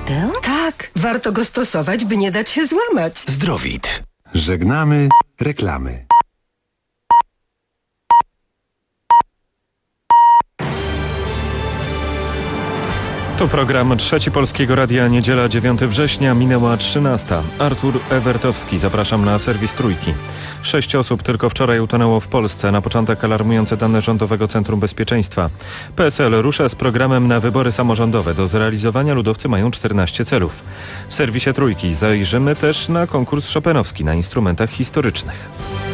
Naprawdę? Tak, warto go stosować, by nie dać się złamać. Zdrowit. Żegnamy reklamy. To program Trzeci Polskiego Radia, niedziela 9 września, minęła 13. Artur Ewertowski, zapraszam na serwis Trójki. 6 osób tylko wczoraj utonęło w Polsce. Na początek alarmujące dane Rządowego Centrum Bezpieczeństwa. PSL rusza z programem na wybory samorządowe. Do zrealizowania ludowcy mają 14 celów. W serwisie Trójki zajrzymy też na konkurs chopinowski na instrumentach historycznych.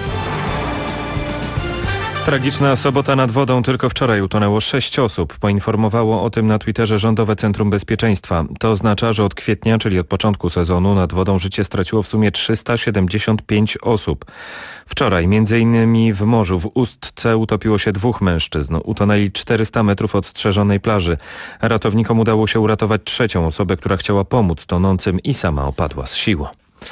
Tragiczna sobota nad wodą. Tylko wczoraj utonęło 6 osób. Poinformowało o tym na Twitterze Rządowe Centrum Bezpieczeństwa. To oznacza, że od kwietnia, czyli od początku sezonu, nad wodą życie straciło w sumie 375 osób. Wczoraj m.in. w morzu w Ustce utopiło się 2 mężczyzn. Utonęli 400 metrów od strzeżonej plaży. Ratownikom udało się uratować 3. osobę, która chciała pomóc tonącym i sama opadła z sił.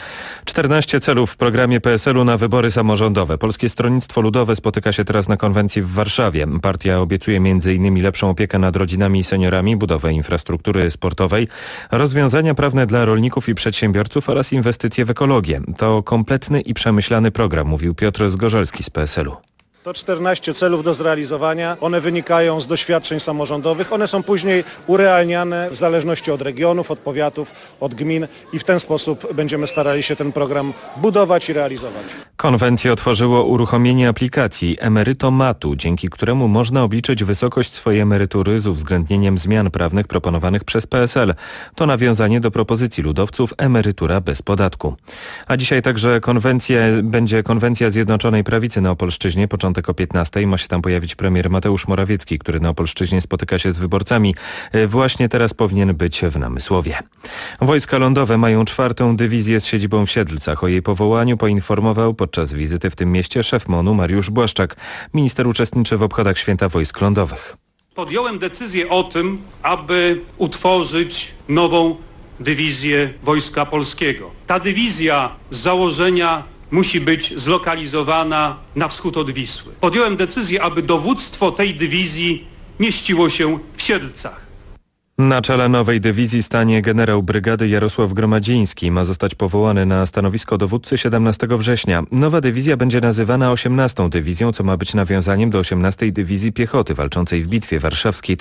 14 celów w programie PSL-u na wybory samorządowe. Polskie Stronnictwo Ludowe spotyka się teraz na konwencji w Warszawie. Partia obiecuje m.in. lepszą opiekę nad rodzinami i seniorami, budowę infrastruktury sportowej, rozwiązania prawne dla rolników i przedsiębiorców oraz inwestycje w ekologię. To kompletny i przemyślany program, mówił Piotr Zgorzelski z PSL-u. To 14 celów do zrealizowania. One wynikają z doświadczeń samorządowych. One są później urealniane w zależności od regionów, od powiatów, od gmin i w ten sposób będziemy starali się ten program budować i realizować. Konwencję otworzyło uruchomienie aplikacji Emerytomatu, dzięki któremu można obliczyć wysokość swojej emerytury z uwzględnieniem zmian prawnych proponowanych przez PSL. To nawiązanie do propozycji ludowców emerytura bez podatku. A dzisiaj także będzie konwencja Zjednoczonej Prawicy na Opolszczyźnie. Początek o 15:00 ma się tam pojawić premier Mateusz Morawiecki, który na Opolszczyźnie spotyka się z wyborcami. Właśnie teraz powinien być w Namysłowie. Wojska lądowe mają 4. dywizję z siedzibą w Siedlcach. O jej powołaniu poinformował podczas wizyty w tym mieście szef MON-u Mariusz Błaszczak. Minister uczestniczy w obchodach Święta Wojsk Lądowych. Podjąłem decyzję o tym, aby utworzyć nową dywizję Wojska Polskiego. Ta dywizja z założenia musi być zlokalizowana na wschód od Wisły. Podjąłem decyzję, aby dowództwo tej dywizji mieściło się w Siedlcach. Na czele nowej dywizji stanie generał brygady Jarosław Gromadziński. Ma zostać powołany na stanowisko dowódcy 17 września. Nowa dywizja będzie nazywana 18. dywizją, co ma być nawiązaniem do 18. dywizji piechoty walczącej w Bitwie Warszawskiej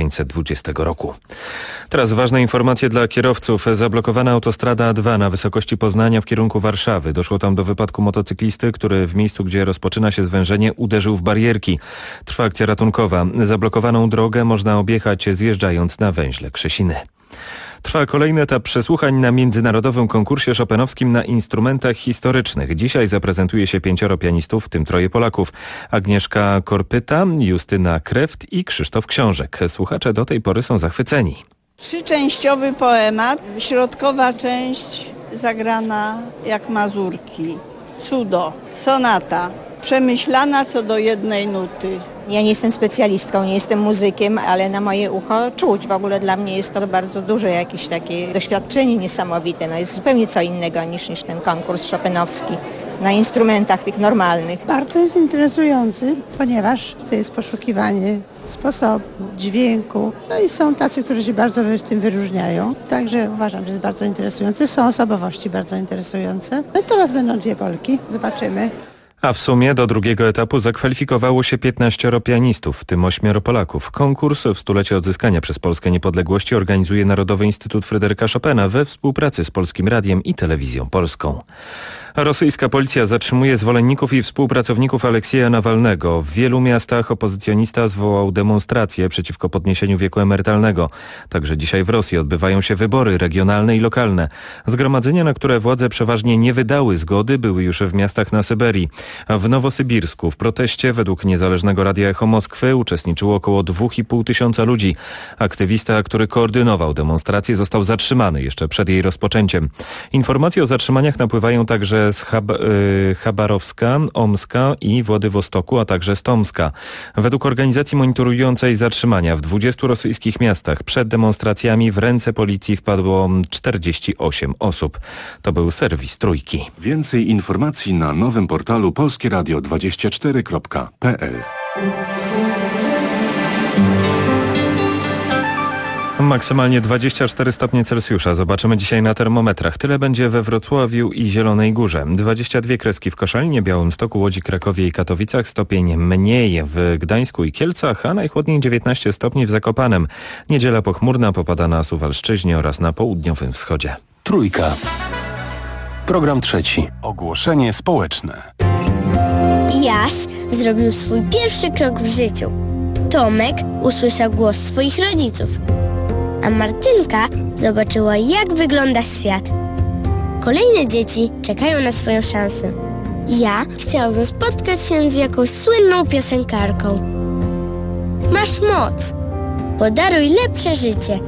1920 roku. Teraz ważne informacje dla kierowców. Zablokowana autostrada A2 na wysokości Poznania w kierunku Warszawy. Doszło tam do wypadku motocyklisty, który w miejscu, gdzie rozpoczyna się zwężenie, uderzył w barierki. Trwa akcja ratunkowa. Zablokowaną drogę można objechać zjeżdżając na węźle Krzesiny. Trwa kolejny etap przesłuchań na międzynarodowym konkursie chopinowskim na instrumentach historycznych. Dzisiaj zaprezentuje się 5 pianistów, w tym 3 Polaków. Agnieszka Korpyta, Justyna Kreft i Krzysztof Książek. Słuchacze do tej pory są zachwyceni. 3-częściowy poemat. Środkowa część zagrana jak mazurki. Cudo. Sonata. Przemyślana co do jednej nuty. Ja nie jestem specjalistką, nie jestem muzykiem, ale na moje ucho czuć. W ogóle dla mnie jest to bardzo duże jakieś takie doświadczenie niesamowite. No jest zupełnie co innego niż ten konkurs chopinowski na instrumentach tych normalnych. Bardzo jest interesujący, ponieważ to jest poszukiwanie sposobu, dźwięku. No i są tacy, którzy się bardzo w tym wyróżniają. Także uważam, że jest bardzo interesujący. Są osobowości bardzo interesujące. No i teraz będą 2 Polki. Zobaczymy. A w sumie do drugiego etapu zakwalifikowało się 15 pianistów, w tym 8 Polaków. Konkurs w stulecie odzyskania przez Polskę niepodległości organizuje Narodowy Instytut Fryderyka Chopina we współpracy z Polskim Radiem i Telewizją Polską. Rosyjska policja zatrzymuje zwolenników i współpracowników Aleksieja Nawalnego. W wielu miastach opozycjonista zwołał demonstracje przeciwko podniesieniu wieku emerytalnego. Także dzisiaj w Rosji odbywają się wybory regionalne i lokalne. Zgromadzenia, na które władze przeważnie nie wydały zgody, były już w miastach na Syberii. A w Nowosybirsku w proteście według niezależnego Radia Echo Moskwy uczestniczyło około 2,5 tysiąca ludzi. Aktywista, który koordynował demonstrację, został zatrzymany jeszcze przed jej rozpoczęciem. Informacje o zatrzymaniach napływają także z Chabarowska, Omska i Władywostoku, a także z Tomska. Według organizacji monitorującej zatrzymania w 20 rosyjskich miastach przed demonstracjami w ręce policji wpadło 48 osób. To był serwis Trójki. Więcej informacji na nowym portalu polskieradio24.pl. Maksymalnie 24 stopnie Celsjusza. Zobaczymy dzisiaj na termometrach. Tyle będzie we Wrocławiu i Zielonej Górze. 22 kreski w Koszalinie, Białymstoku, Łodzi, Krakowie i Katowicach. Stopień mniej w Gdańsku i Kielcach, a najchłodniej 19 stopni w Zakopanem. Niedziela pochmurna, popada na Suwalszczyźnie oraz na południowym wschodzie. Trójka. Program trzeci. Ogłoszenie społeczne. Jaś zrobił swój pierwszy krok w życiu. Tomek usłyszał głos swoich rodziców, a Martynka zobaczyła, jak wygląda świat. Kolejne dzieci czekają na swoją szansę. Ja chciałabym spotkać się z jakąś słynną piosenkarką. Masz moc. Podaruj lepsze życie.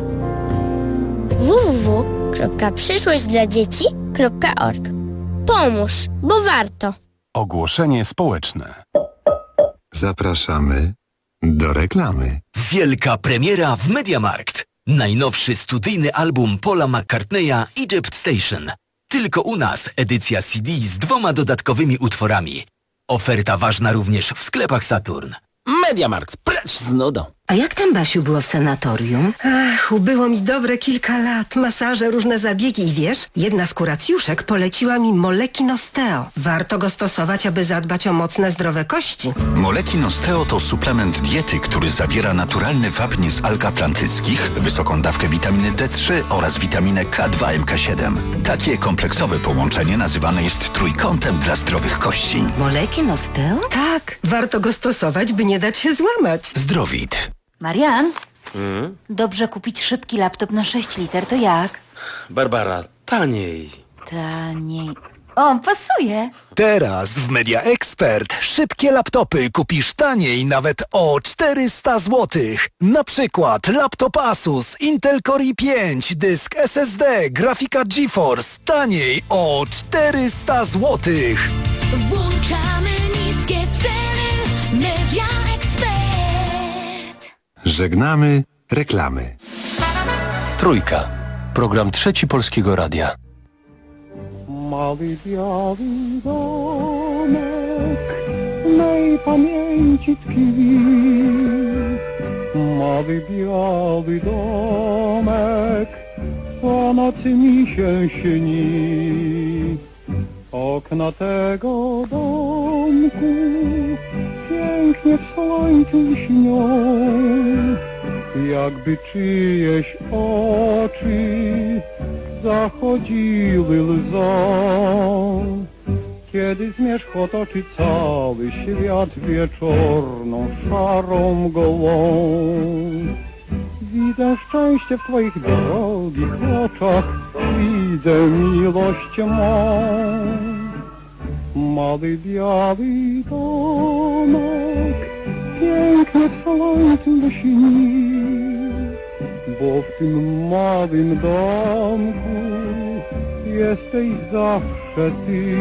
www.przyszłośćdladzieci.org. Pomóż, bo warto. Ogłoszenie społeczne. Zapraszamy do reklamy. Wielka premiera w MediaMarkt. Najnowszy studyjny album Paula McCartneya Egypt Station. Tylko u nas edycja CD z 2 dodatkowymi utworami. Oferta ważna również w sklepach Saturn. MediaMarkt, precz z nudą. A jak tam, Basiu, było w sanatorium? Ach, ubyło mi dobre kilka lat. Masaże, różne zabiegi i wiesz, jedna z kuracjuszek poleciła mi Molekin Osteo. Warto go stosować, aby zadbać o mocne, zdrowe kości. Molekin Osteo to suplement diety, który zawiera naturalny wapń z alg atlantyckich, wysoką dawkę witaminy D3 oraz witaminę K2 MK7. Takie kompleksowe połączenie nazywane jest trójkątem dla zdrowych kości. Molekin Osteo? Tak, warto go stosować, by nie dać się złamać. Zdrowit. Marian, dobrze kupić szybki laptop na 6 liter, to jak? Barbara, taniej. Taniej. O, pasuje. Teraz w Media Expert szybkie laptopy kupisz taniej nawet o 400 zł. Na przykład laptop Asus, Intel Core i5, dysk SSD, grafika GeForce taniej o 400 zł. Włączamy niskie ceny. Media Expert. Żegnamy reklamy. Trójka. Program trzeci Polskiego Radia. Mały biały domek mej pamięci tkwi. Mały biały domek po nocy mi się śni. Okna tego domku pięknie w słońcu śnią, jakby czyjeś oczy zachodziły łzą. Kiedy zmierzch otoczy cały świat wieczorną, szarą mgłą, widzę szczęście w twoich drogich oczach, widzę miłość mą. Mały biały domek pięknie w słońcu śni, bo w tym małym domku jesteś zawsze ty.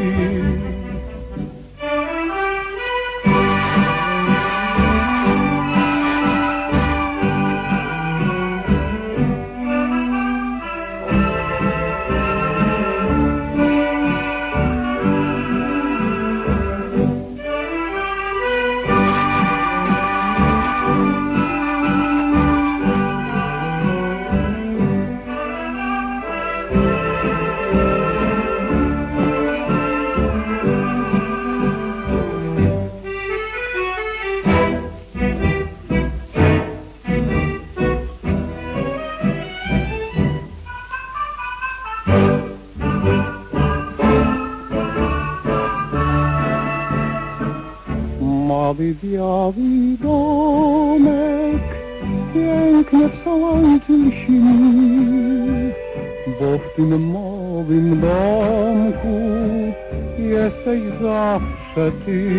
Mały biały domek pięknie w słońcu śni, bo w tym małym domku jesteś zawsze ty.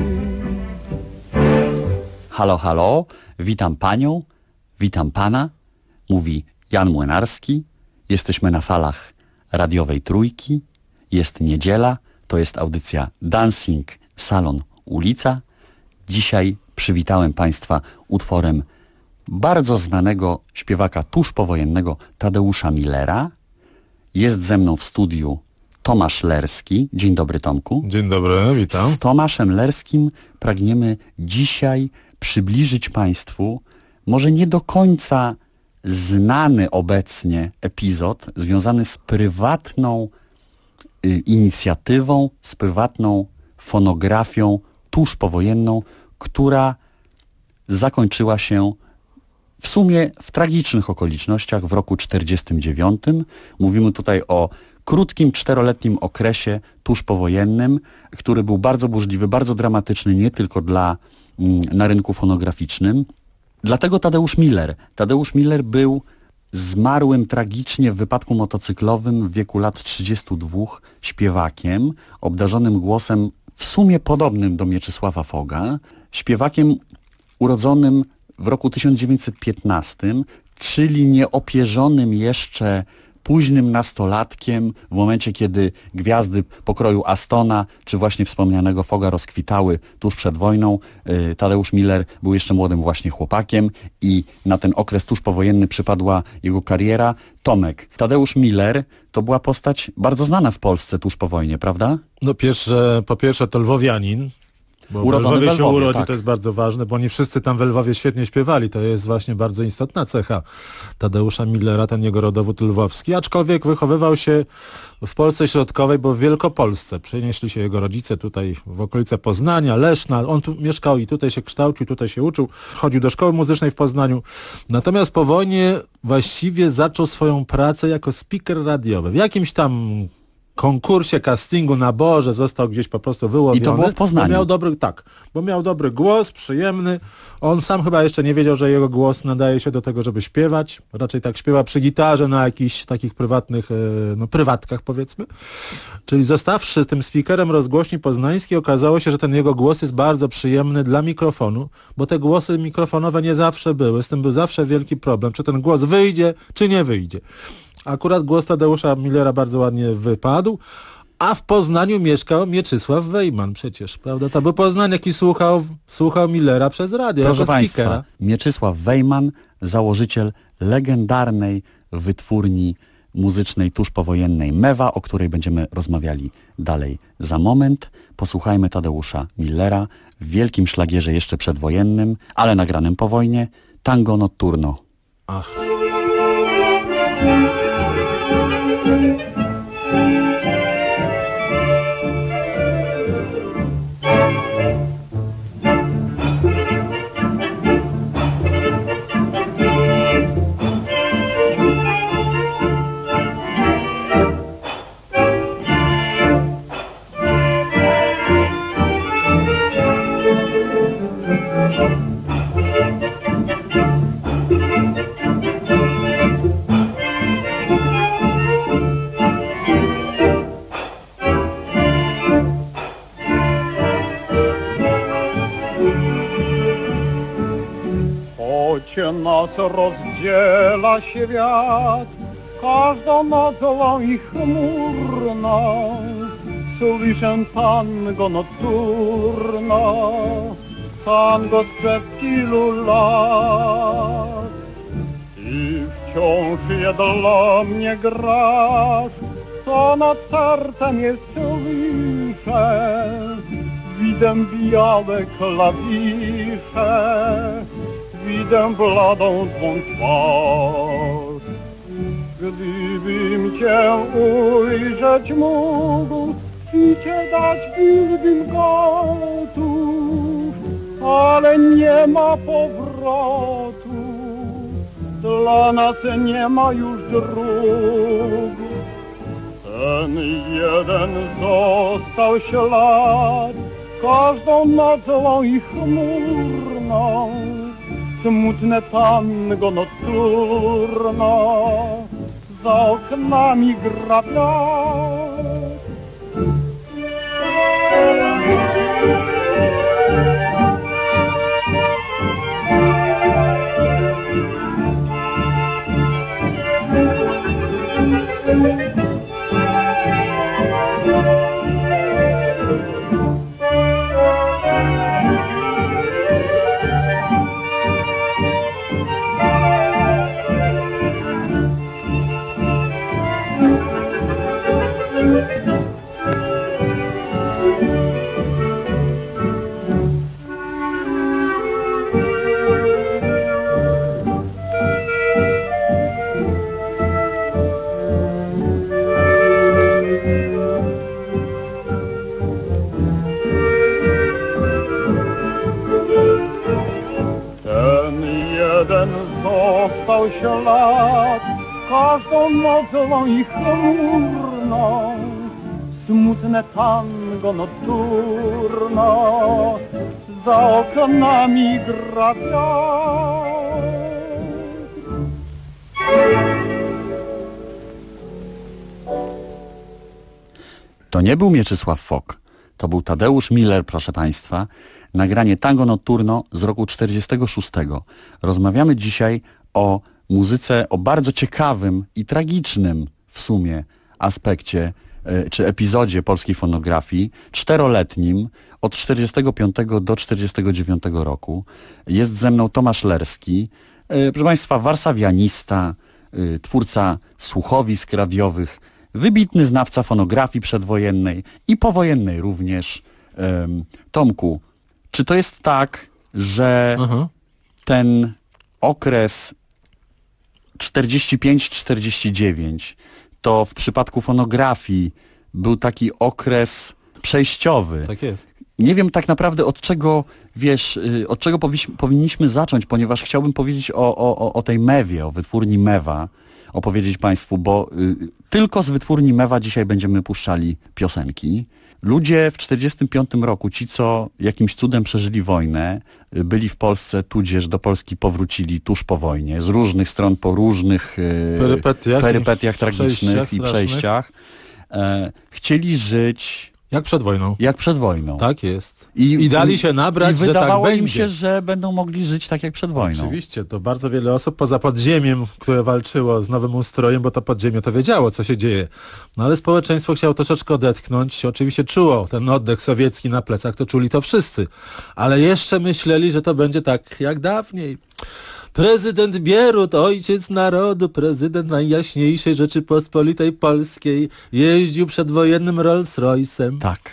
Halo, halo, witam panią, witam pana, mówi Jan Młynarski. Jesteśmy na falach radiowej Trójki. Jest niedziela, to jest audycja Dancing Salon Ulica. Dzisiaj przywitałem państwa utworem bardzo znanego śpiewaka tuż powojennego Tadeusza Millera. Jest ze mną w studiu Tomasz Lerski. Dzień dobry, Tomku. Dzień dobry, witam. Z Tomaszem Lerskim pragniemy dzisiaj przybliżyć państwu może nie do końca znany obecnie epizod związany z prywatną inicjatywą, z prywatną fonografią tuż powojenną, która zakończyła się w sumie w tragicznych okolicznościach w roku 1949. Mówimy tutaj o krótkim, 4-letnim okresie tuż powojennym, który był bardzo burzliwy, bardzo dramatyczny, nie tylko na rynku fonograficznym. Dlatego Tadeusz Miller był zmarłym tragicznie w wypadku motocyklowym w wieku lat 32 śpiewakiem, obdarzonym głosem w sumie podobnym do Mieczysława Foga, śpiewakiem urodzonym w roku 1915, czyli nieopierzonym jeszcze późnym nastolatkiem, w momencie kiedy gwiazdy pokroju Astona, czy właśnie wspomnianego Foga rozkwitały tuż przed wojną. Tadeusz Miller był jeszcze młodym właśnie chłopakiem i na ten okres tuż powojenny przypadła jego kariera. Tomek, Tadeusz Miller to była postać bardzo znana w Polsce tuż po wojnie, prawda? No po pierwsze to lwowianin. Bo urodzony w Lwowie się urodzi, tak. To jest bardzo ważne, bo nie wszyscy tam w Lwowie świetnie śpiewali. To jest właśnie bardzo istotna cecha Tadeusza Millera, ten jego rodowód lwowski. Aczkolwiek wychowywał się w Polsce Środkowej, bo w Wielkopolsce. Przenieśli się jego rodzice tutaj w okolice Poznania, Leszna. On tu mieszkał i tutaj się kształcił, tutaj się uczył. Chodził do szkoły muzycznej w Poznaniu. Natomiast po wojnie właściwie zaczął swoją pracę jako speaker radiowy. W jakimś tam konkursie, castingu, naborze został gdzieś po prostu wyłowiony. I to było w Poznaniu. Bo miał dobry głos, przyjemny. On sam chyba jeszcze nie wiedział, że jego głos nadaje się do tego, żeby śpiewać. Raczej tak śpiewa przy gitarze na jakichś takich prywatnych, prywatkach powiedzmy. Czyli zostawszy tym speakerem rozgłośni poznańskiej, okazało się, że ten jego głos jest bardzo przyjemny dla mikrofonu, bo te głosy mikrofonowe nie zawsze były. Z tym był zawsze wielki problem, czy ten głos wyjdzie, czy nie wyjdzie. Akurat głos Tadeusza Millera bardzo ładnie wypadł, a w Poznaniu mieszkał Mieczysław Wejman przecież, prawda? To był Poznaniak i słuchał Millera przez radio. Proszę jako Państwa, speakera. Mieczysław Wejman, założyciel legendarnej wytwórni muzycznej tuż powojennej Mewa, o której będziemy rozmawiali dalej za moment. Posłuchajmy Tadeusza Millera w wielkim szlagierze jeszcze przedwojennym, ale nagranym po wojnie, Tango Notturno. Ach. Nas rozdziela świat każdą nocą i chmurną. Słyszę tango nocturno, tango sprzed tylu lat. I wciąż je dla mnie grasz, co nad sercem jest słyszę. Widem białe klawisze, widzę bladą twą twarz. Gdybym cię ujrzeć mógł i cię dać byłbym gotów, ale nie ma powrotu, dla nas nie ma już dróg. Ten jeden został ślad, każdą nocą i chmurną. Smutne tango nocturno, za oknami gra wiatr. nocą i chmurną, smutne tango nocturno, za oknami gra wiatr. To nie był Mieczysław Fok, to był Tadeusz Miller, proszę Państwa. Nagranie Tango Notturno z roku 46. Rozmawiamy dzisiaj o muzyce, o bardzo ciekawym i tragicznym w sumie aspekcie czy epizodzie polskiej fonografii, 4-letnim, od 45 do 49 roku. Jest ze mną Tomasz Lerski, proszę Państwa, warszawianista, twórca słuchowisk radiowych, wybitny znawca fonografii przedwojennej i powojennej również. Tomku, czy to jest tak, że ten okres 45-49 to w przypadku fonografii był taki okres przejściowy? Tak jest. Nie wiem tak naprawdę od czego, wiesz, od czego powinniśmy zacząć, ponieważ chciałbym powiedzieć o tej Mewie, o wytwórni Mewa, opowiedzieć Państwu, bo tylko z wytwórni Mewa dzisiaj będziemy puszczali piosenki. Ludzie w 45 roku, ci co jakimś cudem przeżyli wojnę, byli w Polsce, tudzież do Polski powrócili tuż po wojnie, z różnych stron, po różnych perypetiach tragicznych i przejściach, chcieli żyć jak przed wojną. Jak przed wojną. Tak jest. I dali się nabrać, i wydawało że tak im będzie. się, że będą mogli żyć tak jak przed wojną. Oczywiście, to bardzo wiele osób poza podziemiem, które walczyło z nowym ustrojem, bo to podziemie to wiedziało, co się dzieje. No ale społeczeństwo chciało troszeczkę odetchnąć. Oczywiście czuło ten oddech sowiecki na plecach, to czuli to wszyscy. Ale jeszcze myśleli, że to będzie tak jak dawniej. Prezydent Bierut, ojciec narodu, prezydent Najjaśniejszej Rzeczypospolitej Polskiej, jeździł przedwojennym Rolls-Royce'em. Tak.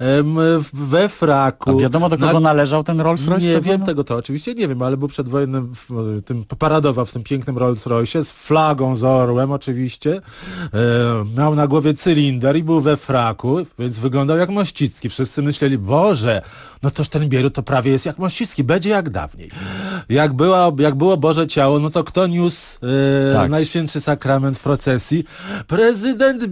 We fraku. A wiadomo, do kogo należał ten Rolls-Royce? Nie wiem tego, to oczywiście nie wiem, ale był przedwojennym, paradował w tym pięknym Rolls-Royce z flagą, z orłem oczywiście. Miał na głowie cylinder i był we fraku, więc wyglądał jak Mościcki. Wszyscy myśleli, Boże, no toż ten Bierut to prawie jest jak Mościcki, będzie jak dawniej. Jak było Boże Ciało, no to kto niósł Najświętszy Sakrament w procesji? Prezydent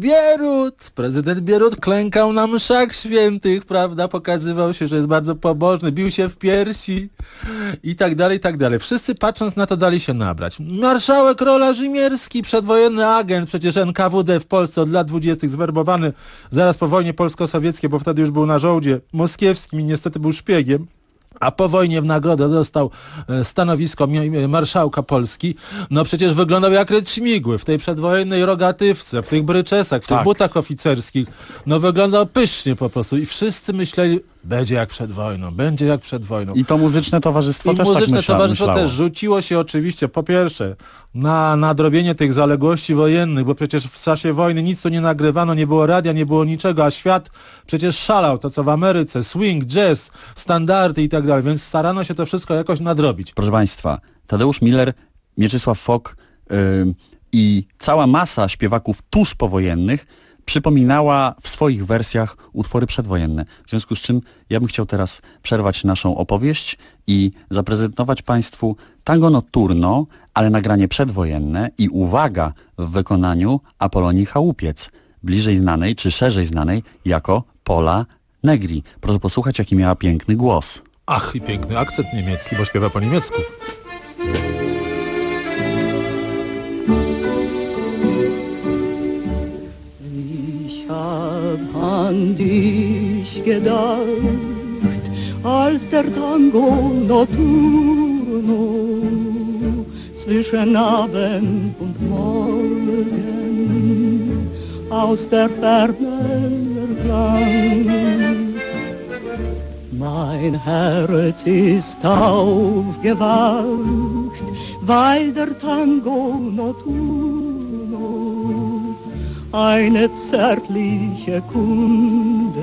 Bierut klękał na mszach świętych, prawda? Pokazywał się, że jest bardzo pobożny, bił się w piersi i tak dalej, i tak dalej. Wszyscy patrząc na to dali się nabrać. Marszałek Rola Rzymierski, przedwojenny agent, przecież NKWD w Polsce od lat 20. zwerbowany zaraz po wojnie polsko-sowieckiej, bo wtedy już był na żołdzie moskiewskim i niestety był szpiegiem. A po wojnie w nagrodę dostał stanowisko marszałka Polski. No przecież wyglądał jak Ryd Śmigły w tej przedwojennej rogatywce, w tych bryczesach, w tych butach oficerskich. No wyglądał pysznie po prostu i wszyscy myśleli, będzie jak przed wojną, będzie jak przed wojną. I to muzyczne towarzystwo też tak myślało. Też rzuciło się oczywiście po pierwsze na nadrobienie tych zaległości wojennych, bo przecież w czasie wojny nic tu nie nagrywano, nie było radia, nie było niczego, a świat przecież szalał, to co w Ameryce, swing, jazz, standardy i tak dalej, więc starano się to wszystko jakoś nadrobić. Proszę Państwa, Tadeusz Miller, Mieczysław Fok i cała masa śpiewaków tuż powojennych przypominała w swoich wersjach utwory przedwojenne. W związku z czym ja bym chciał teraz przerwać naszą opowieść i zaprezentować Państwu Tango Notturno, ale nagranie przedwojenne i uwaga w wykonaniu Apolonii Chałupiec, bliżej znanej czy szerzej znanej jako Pola Negri. Proszę posłuchać, jaki miała piękny głos. Ach, i piękny akcent niemiecki, bo śpiewa po niemiecku. An dich gedacht, als der Tango Notturno zwischen Abend und Morgen aus der Ferne erklang. Mein Herz ist aufgewacht, weil der Tango Notturno eine zärtliche Kunde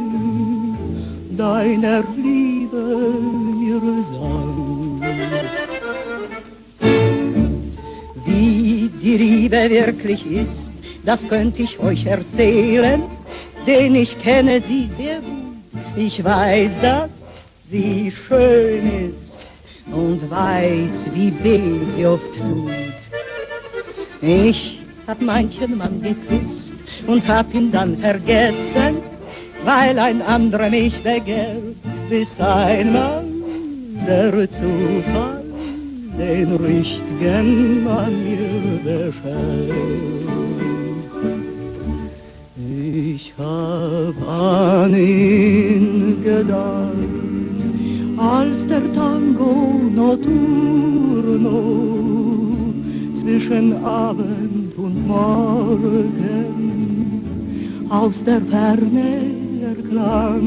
deiner Liebe mir sang. Wie die Liebe wirklich ist, das könnte ich euch erzählen, denn ich kenne sie sehr gut. Ich weiß, dass sie schön ist und weiß, wie weh sie oft tut. Ich hab manchen Mann geküsst und hab ihn dann vergessen, weil ein anderer mich begehrt, bis einmal der Zufall den richtigen Mann mir beschert. Ich hab an ihn gedacht, als der Tango notturno zwischen Abend und Morgen aus der Ferne erklang.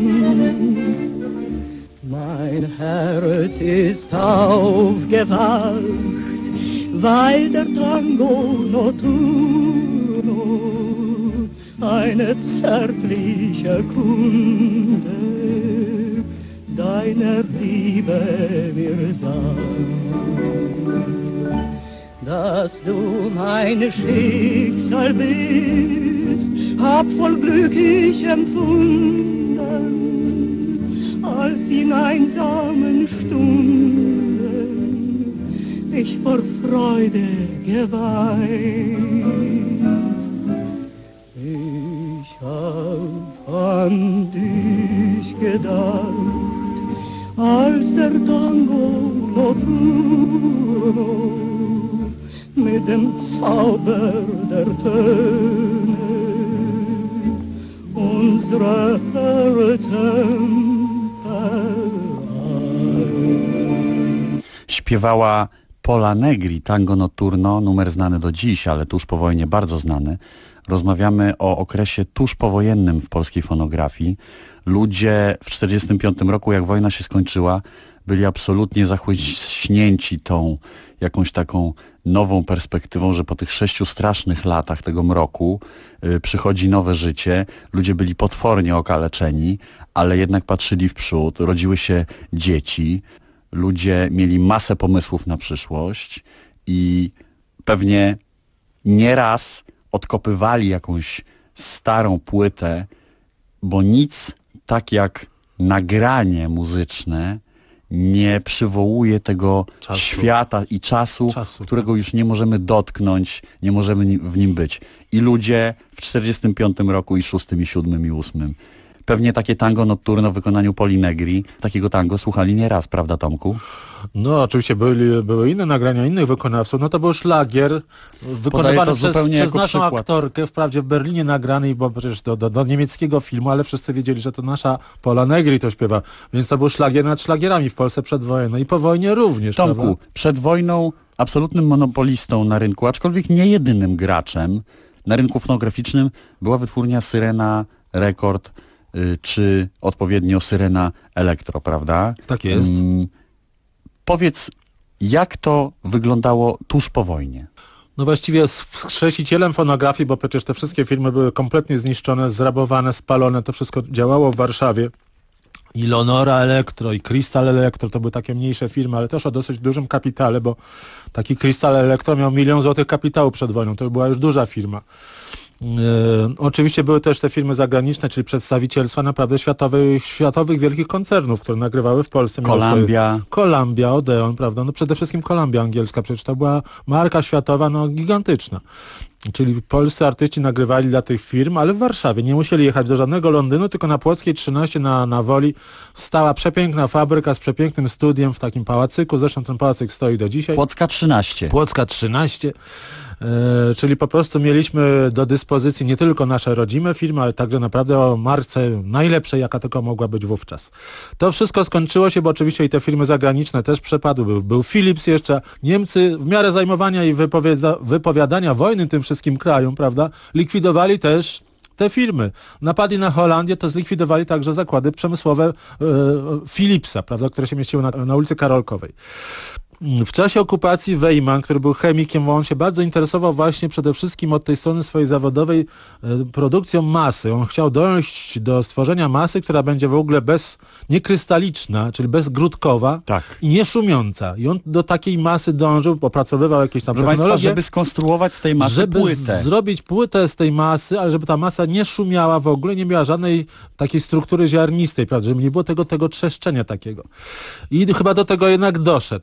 Mein Herz ist aufgewacht, weil der Tango notturno eine zärtliche Kunde deiner Liebe mir sang. Dass du mein Schicksal bist, hab voll Glück ich empfunden, als in einsamen Stunden ich vor Freude geweint. Ich hab an dich gedacht, als der Tango notturno mit dem Zauber der Töne unsere Herzen vereint. Śpiewała Pola Negri, Tango Notturno, numer znany do dziś, ale tuż po wojnie bardzo znany. Rozmawiamy o okresie tuż powojennym w polskiej fonografii. Ludzie w 1945 roku, jak wojna się skończyła, byli absolutnie zachłyśnięci tą jakąś taką nową perspektywą, że po tych 6 strasznych latach tego mroku przychodzi nowe życie. Ludzie byli potwornie okaleczeni, ale jednak patrzyli w przód, rodziły się dzieci. Ludzie mieli masę pomysłów na przyszłość i pewnie nieraz odkopywali jakąś starą płytę, bo nic tak jak nagranie muzyczne nie przywołuje tego świata i czasu, którego już nie możemy dotknąć, nie możemy w nim być. I ludzie w 1945 roku i 6, i 7, i 8 pewnie takie tango nocturno w wykonaniu Poli Negri, takiego tango słuchali nieraz, prawda Tomku? No oczywiście były inne nagrania innych wykonawców, no to był szlagier wykonywany przez naszą przykład. Aktorkę, wprawdzie w Berlinie nagrany, bo przecież do niemieckiego filmu, ale wszyscy wiedzieli, że to nasza Pola Negri to śpiewa, więc to był szlagier nad szlagierami w Polsce przed wojną i po wojnie również. Tomku, prawda? Przed wojną absolutnym monopolistą na rynku, aczkolwiek nie jedynym graczem na rynku fonograficznym była wytwórnia Syrena Rekord, czy odpowiednio Syrena Elektro, prawda? Tak jest. Powiedz, jak to wyglądało tuż po wojnie? No właściwie z chrzcicielem fonografii, bo przecież te wszystkie firmy były kompletnie zniszczone, zrabowane, spalone, to wszystko działało w Warszawie. I Leonora Elektro, i Crystal Elektro, to były takie mniejsze firmy, ale też o dosyć dużym kapitale, bo taki Crystal Elektro miał 1 000 000 złotych kapitału przed wojną, to była już duża firma. Oczywiście były też te firmy zagraniczne, czyli przedstawicielstwa naprawdę światowych wielkich koncernów, które nagrywały w Polsce. Columbia, Odeon, prawda? No przede wszystkim Columbia angielska, przecież to była marka światowa, no gigantyczna. Czyli polscy artyści nagrywali dla tych firm, ale w Warszawie. Nie musieli jechać do żadnego Londynu, tylko na Płockiej 13 na Woli stała przepiękna fabryka z przepięknym studiem w takim pałacyku. Zresztą ten pałacyk stoi do dzisiaj. Płocka 13. Płocka 13. Czyli po prostu mieliśmy do dyspozycji nie tylko nasze rodzime firmy, ale także naprawdę o marce najlepszej, jaka tylko mogła być wówczas. To wszystko skończyło się, bo oczywiście i te firmy zagraniczne też przepadły. Był Philips jeszcze. Niemcy w miarę zajmowania i wypowiadania wojny tym wszystkim krajom, prawda, likwidowali też te firmy. Napadli na Holandię, to zlikwidowali także zakłady przemysłowe Philipsa, prawda, które się mieściły na ulicy Karolkowej. W czasie okupacji Weyman, który był chemikiem, bo on się bardzo interesował właśnie przede wszystkim od tej strony swojej zawodowej produkcją masy. On chciał dojść do stworzenia masy, która będzie w ogóle niekrystaliczna, czyli bezgrudkowa i nieszumiąca. I on do takiej masy dążył, opracowywał jakieś tam technologie, żeby skonstruować z tej masy płytę. Zrobić płytę z tej masy, ale żeby ta masa nie szumiała w ogóle, nie miała żadnej takiej struktury ziarnistej, prawda, żeby nie było tego trzeszczenia takiego. I chyba do tego jednak doszedł. Także w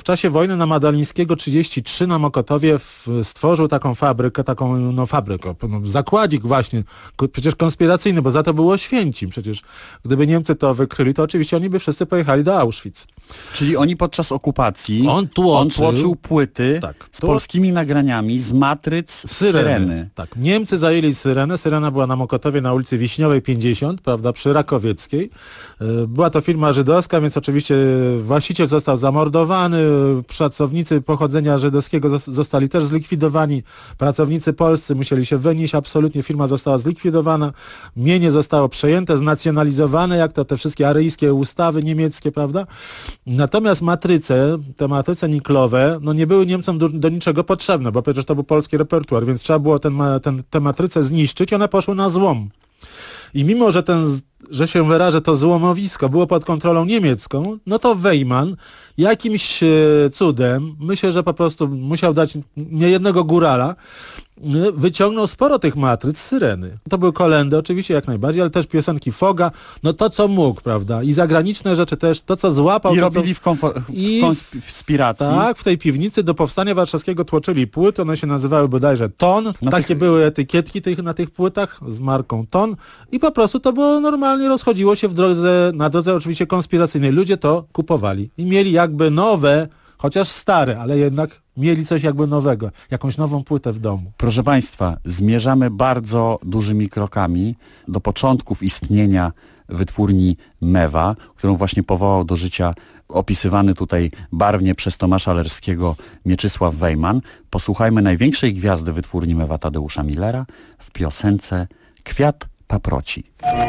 czasie wojny na Madalińskiego 33 na Mokotowie stworzył taką fabrykę, zakładzik właśnie, przecież konspiracyjny, bo za to było Oświęcim. Przecież gdyby Niemcy to wykryli, to oczywiście oni by wszyscy pojechali do Auschwitz. Czyli oni podczas okupacji on tłoczył płyty z polskimi nagraniami z matryc Syreny. Tak, Niemcy zajęli Syrenę. Syrena była na Mokotowie na ulicy Wiśniowej 50, prawda, przy Rakowieckiej. Była to firma żydowska, więc oczywiście właściciel został zamordowany, pracownicy pochodzenia żydowskiego zostali też zlikwidowani, pracownicy polscy musieli się wynieść, absolutnie firma została zlikwidowana, mienie zostało przejęte, znacjonalizowane, jak to te wszystkie aryjskie ustawy niemieckie, prawda? Natomiast te matryce niklowe, nie były Niemcom do niczego potrzebne, bo przecież to był polski repertuar, więc trzeba było te matryce zniszczyć, one poszły na złom. I mimo, że się wyrażę, to złomowisko było pod kontrolą niemiecką, to Weymann jakimś cudem, myślę, że po prostu musiał dać niejednego górala, wyciągnął sporo tych matryc z Syreny. To były kolędy oczywiście jak najbardziej, ale też piosenki Foga, to co mógł, prawda? I zagraniczne rzeczy też, to co złapał. I robili w konspiracji. Tak, w tej piwnicy do Powstania Warszawskiego tłoczyli płyty, one się nazywały bodajże Ton, takie były etykietki na tych płytach z marką Ton i po prostu to było normalnie, rozchodziło się na drodze oczywiście konspiracyjnej. Ludzie to kupowali i mieli jakby nowe, chociaż stare, ale jednak mieli coś jakby nowego, jakąś nową płytę w domu. Proszę Państwa, zmierzamy bardzo dużymi krokami do początków istnienia wytwórni Mewa, którą właśnie powołał do życia opisywany tutaj barwnie przez Tomasza Lerskiego Mieczysław Weymann. Posłuchajmy największej gwiazdy wytwórni Mewa, Tadeusza Millera, w piosence Kwiat paproci.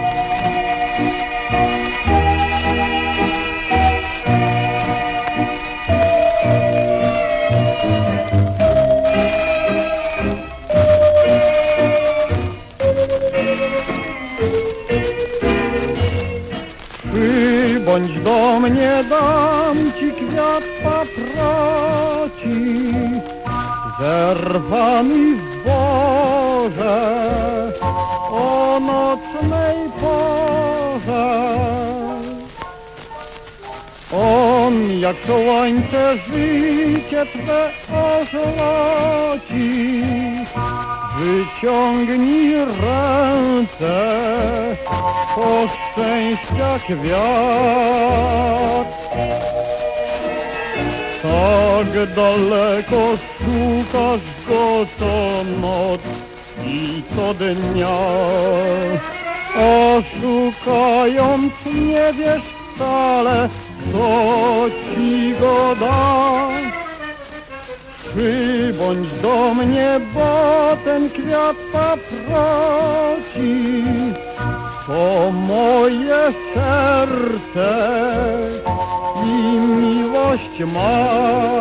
Bądź do mnie, dam ci kwiat paproci, zerwany w borze o nocnej porze. On jak słońce życie twe ożłoci, wyciągnij ręce po szczęścia kwiat. Tak daleko szukasz go co noc i co dnia, a szukając nie wiesz wcale, co ci go da. Przybądź do mnie, bo ten kwiat paproci to moje serce i miłość ma.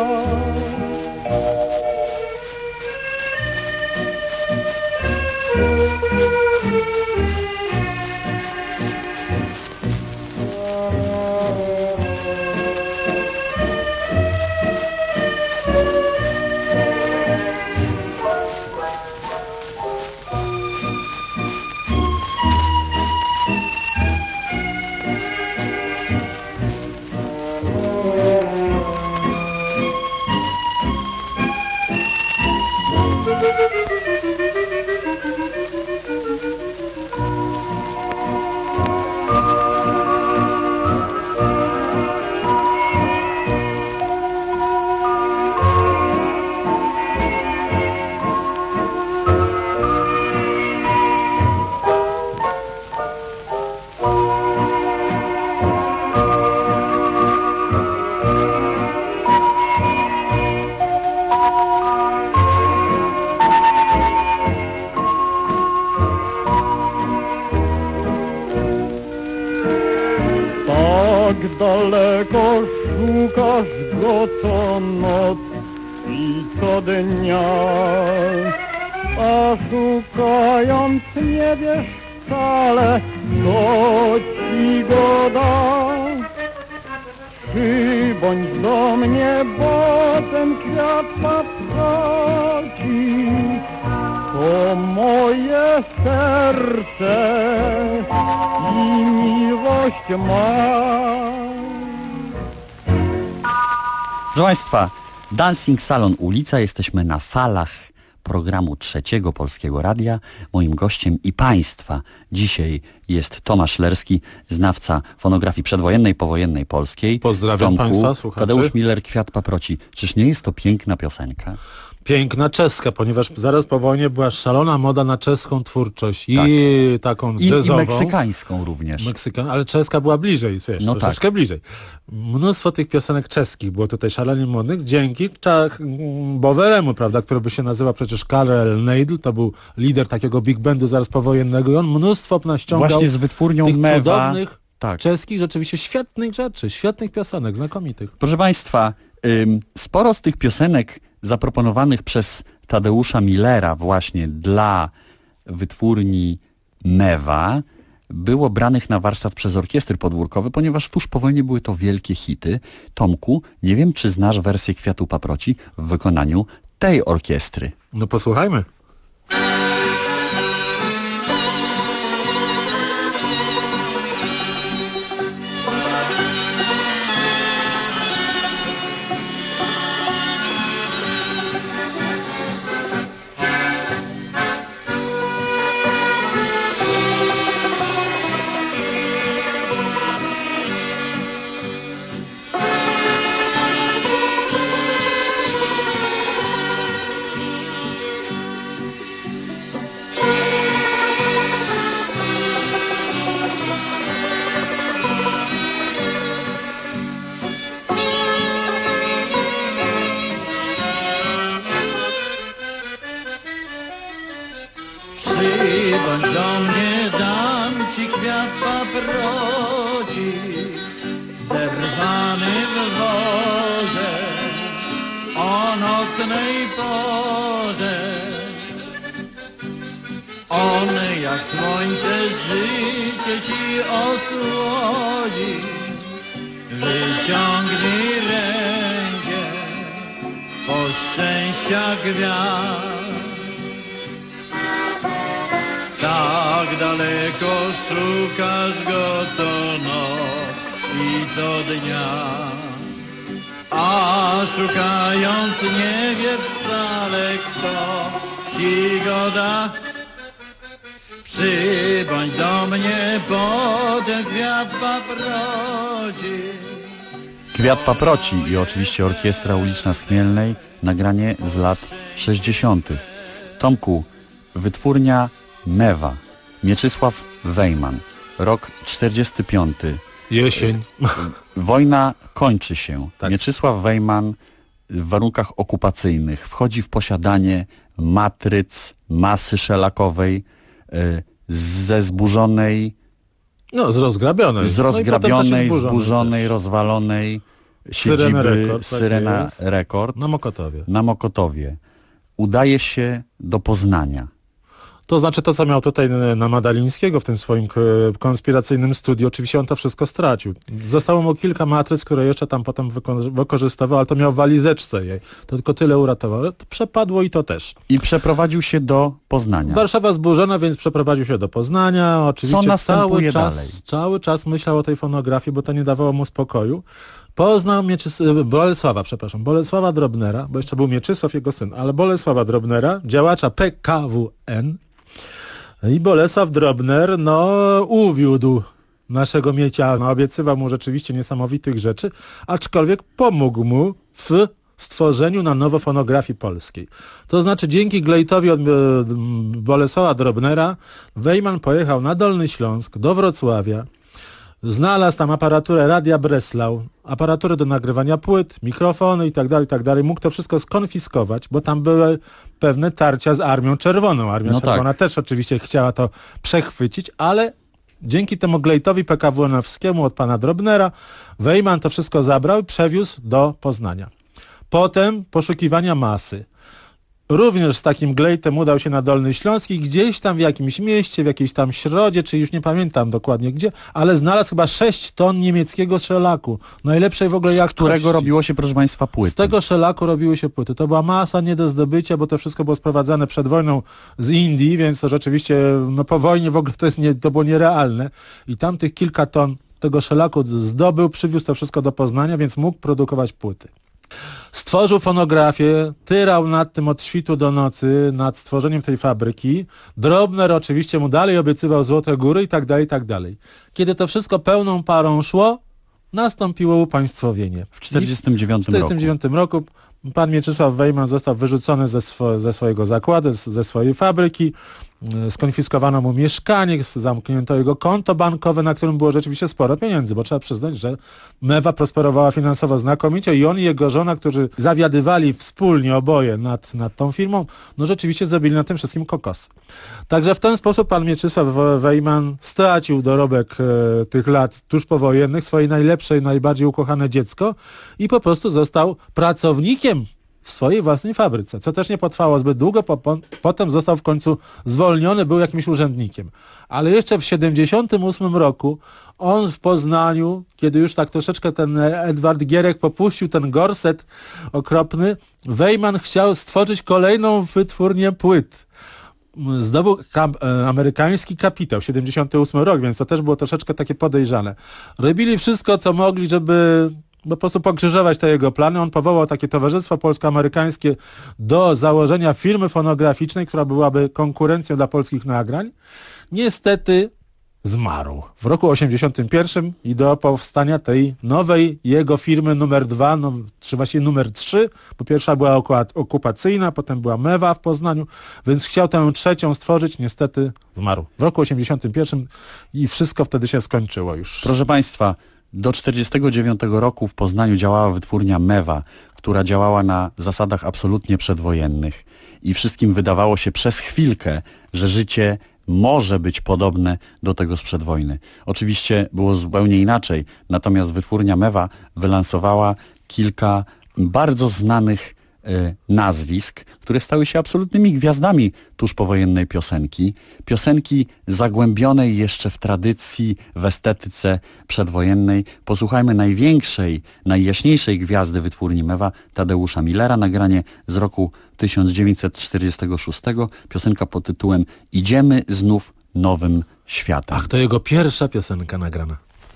Daleko szukasz go co noc i co dnia, a szukając nie wiesz wcale, co ci go da. Przybądź do mnie, bo ten kwiat paproci to moje serce i miłość ma. Proszę Państwa, Dancing Salon Ulica, jesteśmy na falach programu Trzeciego Polskiego Radia. Moim gościem i Państwa dzisiaj jest Tomasz Lerski, znawca fonografii przedwojennej, powojennej polskiej. Pozdrawiam Państwa, słuchaczy. Tadeusz Miller, Kwiat Paproci. Czyż nie jest to piękna piosenka? Piękna czeska, ponieważ zaraz po wojnie była szalona moda na czeską twórczość i taką jazzową. I meksykańską również. Ale czeska była bliżej, wiesz, troszeczkę bliżej. Mnóstwo tych piosenek czeskich było tutaj szalenie modnych, dzięki Boweremu, prawda, który by się nazywał przecież Karel Neidl, to był lider takiego big bandu zaraz powojennego i on mnóstwo naściągał właśnie z wytwórnią tych Mewa, cudownych czeskich, rzeczywiście świetnych rzeczy, świetnych piosenek, znakomitych. Proszę Państwa, sporo z tych piosenek zaproponowanych przez Tadeusza Millera właśnie dla wytwórni Mewa było branych na warsztat przez orkiestry podwórkowe, ponieważ tuż po wojnie były to wielkie hity. Tomku, nie wiem, czy znasz wersję Kwiatu Paproci w wykonaniu tej orkiestry. No posłuchajmy. Przybądź do mnie, dam ci kwiat paproci, zerwany w worze o nocnej porze. On jak słońce życie ci osłodzi, wyciągnij rękę po szczęścia gwiazd. Tak daleko szukasz go to noc i to dnia, a szukając nie wiesz wcale kto ci go da. Przybądź do mnie, bo ten kwiat paproci. Kwiat Paproci i oczywiście Orkiestra Uliczna z Chmielnej, nagranie z lat 60. Tomku, wytwórnia Mewa, Mieczysław Wejman, rok 45. Jesień. Wojna kończy się. Tak. Mieczysław Wejman w warunkach okupacyjnych wchodzi w posiadanie matryc, masy szelakowej ze zburzonej, rozgrabionej, zburzonej, rozwalonej siedziby Syrena Rekord na Mokotowie. Udaje się do Poznania. To znaczy to, co miał tutaj na Madalińskiego w tym swoim konspiracyjnym studiu, oczywiście on to wszystko stracił. Zostało mu kilka matryc, które jeszcze tam potem wykorzystywał, ale to miał w walizeczce jej. To tylko tyle uratowało. Przepadło i to też. I przeprowadził się do Poznania. Warszawa zburzona, więc przeprowadził się do Poznania. Oczywiście co następuje dalej? Cały czas myślał o tej fonografii, bo to nie dawało mu spokoju. Poznał Bolesława Drobnera, bo jeszcze był Mieczysław, jego syn, ale Bolesława Drobnera, działacza PKWN. I Bolesław Drobner, uwiódł naszego Miecia, obiecywał mu rzeczywiście niesamowitych rzeczy, aczkolwiek pomógł mu w stworzeniu na nowo fonografii polskiej. To znaczy dzięki glejtowi od Bolesława Drobnera Wejman pojechał na Dolny Śląsk, do Wrocławia, znalazł tam aparaturę Radia Breslau, aparaturę do nagrywania płyt, mikrofony i tak dalej. Mógł to wszystko skonfiskować, bo tam były pewne tarcia z Armią Czerwoną. Armia Czerwona też oczywiście chciała to przechwycić, ale dzięki temu glejtowi PKW-owskiemu od pana Drobnera Wejman to wszystko zabrał i przewiózł do Poznania. Potem poszukiwania masy. Również z takim glejtem udał się na Dolny Śląsk i gdzieś tam w jakimś mieście, w jakiejś tam środzie, czy już nie pamiętam dokładnie gdzie, ale znalazł chyba 6 ton niemieckiego szelaku. Najlepszej w ogóle jakości. Z którego robiło się, proszę Państwa, płyty. Z tego szelaku robiły się płyty. To była masa nie do zdobycia, bo to wszystko było sprowadzane przed wojną z Indii, więc to rzeczywiście po wojnie w ogóle to było nierealne. I tam tych kilka ton tego szelaku zdobył, przywiózł to wszystko do Poznania, więc mógł produkować płyty. Stworzył fonografię, tyrał nad tym od świtu do nocy, nad stworzeniem tej fabryki. Drobner oczywiście mu dalej obiecywał złote góry i tak dalej, i tak dalej. Kiedy to wszystko pełną parą szło, nastąpiło upaństwowienie. W 1949 roku pan Mieczysław Wejman został wyrzucony ze swojego zakładu, ze swojej fabryki. Skonfiskowano mu mieszkanie, zamknięto jego konto bankowe, na którym było rzeczywiście sporo pieniędzy, bo trzeba przyznać, że Mewa prosperowała finansowo znakomicie i on i jego żona, którzy zawiadywali wspólnie oboje nad tą firmą, no rzeczywiście zrobili na tym wszystkim kokos. Także w ten sposób pan Mieczysław Wejman stracił dorobek tych lat tuż powojennych, swoje najlepsze i najbardziej ukochane dziecko i po prostu został pracownikiem w swojej własnej fabryce, co też nie potrwało zbyt długo, potem został w końcu zwolniony, był jakimś urzędnikiem. Ale jeszcze w 1978 roku on w Poznaniu, kiedy już tak troszeczkę ten Edward Gierek popuścił ten gorset okropny, Wejman chciał stworzyć kolejną wytwórnię płyt. Zdobył amerykański kapitał, 78 rok, więc to też było troszeczkę takie podejrzane. Robili wszystko, co mogli, żeby po prostu pokrzyżować te jego plany. On powołał takie towarzystwo polsko-amerykańskie do założenia firmy fonograficznej, która byłaby konkurencją dla polskich nagrań. Niestety zmarł w roku 81 i do powstania tej nowej jego firmy numer 2, czy właściwie numer 3, bo pierwsza była okupacyjna, potem była Mewa w Poznaniu, więc chciał tę trzecią stworzyć, niestety zmarł w roku 81 i wszystko wtedy się skończyło już. Proszę Państwa, do 1949 roku w Poznaniu działała wytwórnia Mewa, która działała na zasadach absolutnie przedwojennych i wszystkim wydawało się przez chwilkę, że życie może być podobne do tego sprzed wojny. Oczywiście było zupełnie inaczej, natomiast wytwórnia Mewa wylansowała kilka bardzo znanych nazwisk, które stały się absolutnymi gwiazdami tuż powojennej piosenki. Piosenki zagłębionej jeszcze w tradycji, w estetyce przedwojennej. Posłuchajmy największej, najjaśniejszej gwiazdy wytwórni Mewa, Tadeusza Millera, nagranie z roku 1946, piosenka pod tytułem Idziemy znów nowym światem. Ach, to jego pierwsza piosenka nagrana.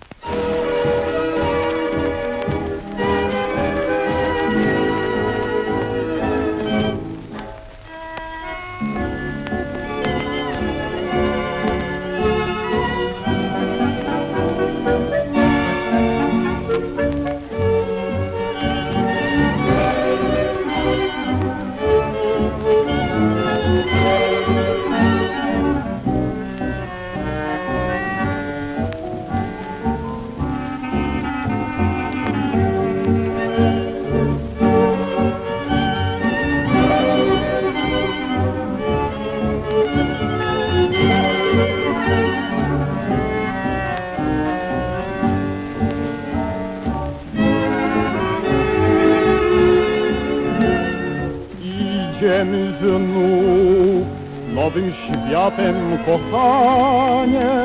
Idziemy znów nowym światem, kochanie.